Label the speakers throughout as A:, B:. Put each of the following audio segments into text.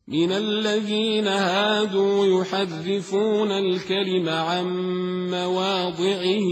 A: من الذين هادوا يحرفون الكلم عن مواضعه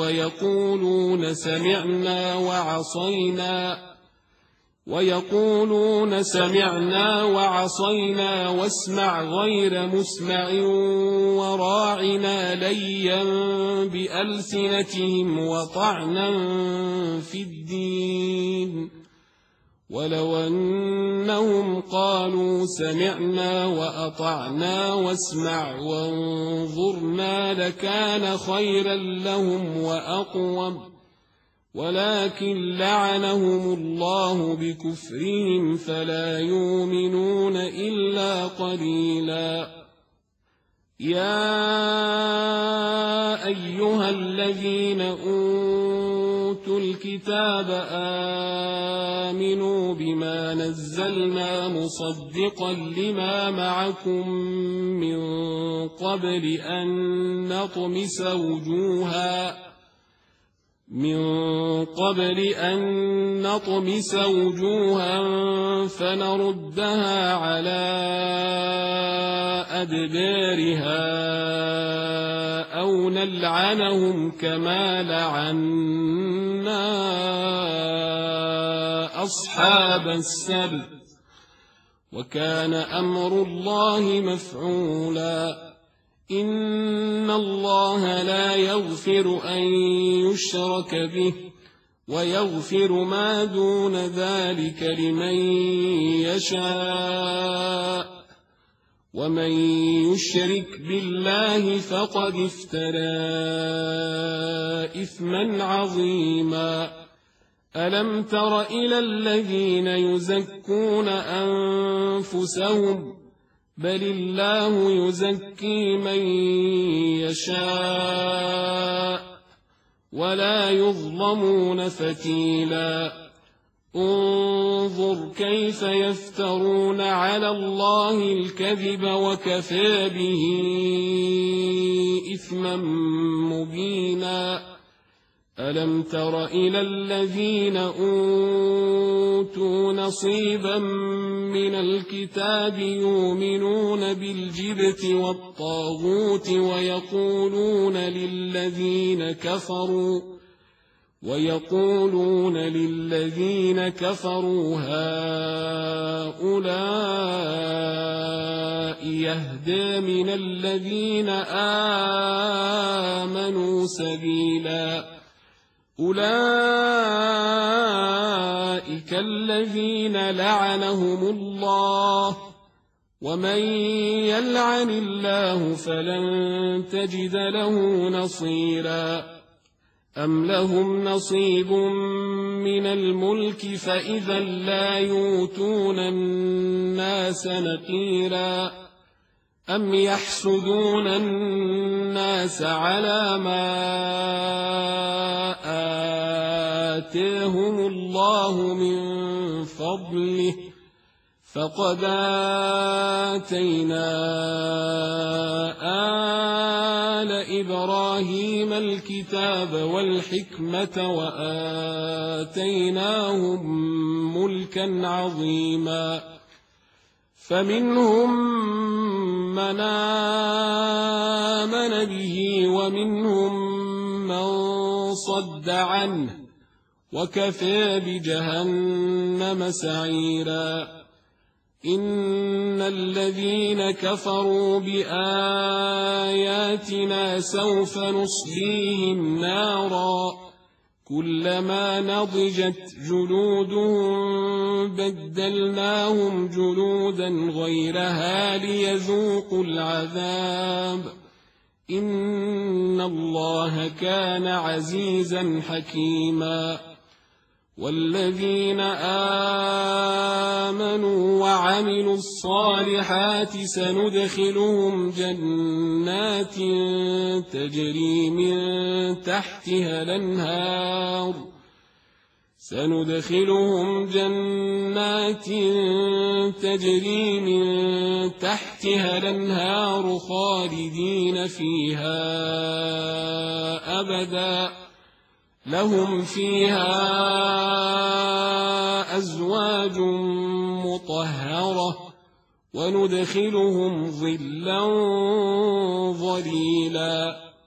A: ويقولون سمعنا وعصينا واسمع غير مسمع وراعنا ليا بألسنتهم وطعنا في الدين ولو أنهم قالوا سمعنا وأطعنا واسمع وانظرنا لكان خيرا لهم وأقوم ولكن لعنهم الله بكفرهم فلا يؤمنون إلا قليلا. يا أيها الذين أوتوا الكتاب آمنوا بما نزلنا مصدقا لما معكم من قبل أن نطمس وجوها فنردها على أدبارها أو نلعنهم كما لعنا أصحاب السبت وكان أمر الله مفعولا. إن الله لا يغفر أن يشرك به ويغفر ما دون ذلك لمن يشاء ومن يشرك بالله فقد افترى إثما عظيما. ألم تر إلى الذين يزكون أنفسهم بل الله يزكي من يشاء ولا يظلمون فتيلا. انظر كيف يفترون على الله الكذب وكفى به إثما مبينا. ألم تر إلى الذين أوتوا نصيبا من الكتاب يؤمنون بالجبت والطاغوت ويقولون للذين كفروا هؤلاء يهدى من الذين آمنوا سبيلا. أولئك الذين لعنهم الله ومن يلعن الله فلن تجد له نصيرا. أم لهم نصيب من الملك فإذا لا يؤتون الناس نقيرا. أم يحسدون الناس على ما آتاهم الله من فضله فقد آتينا آل إبراهيم الكتاب والحكمة وآتيناهم ملكا عظيما. فمنهم من آمن به ومنهم من صد عنه وكفى بجهنم سعيرا. إن الذين كفروا بآياتنا سوف نصليهم نارا كلما نضجت جلودهم بدلناهم جلودا غيرها ليذوقوا العذاب إن الله كان عزيزا حكيما. والذين آمنوا وعملوا الصالحات سندخلهم جنات تجري من تحتها الأنهار خالدين فيها أبدا لهم فيها أزواج مطهرة وندخلهم ظلا ظليلا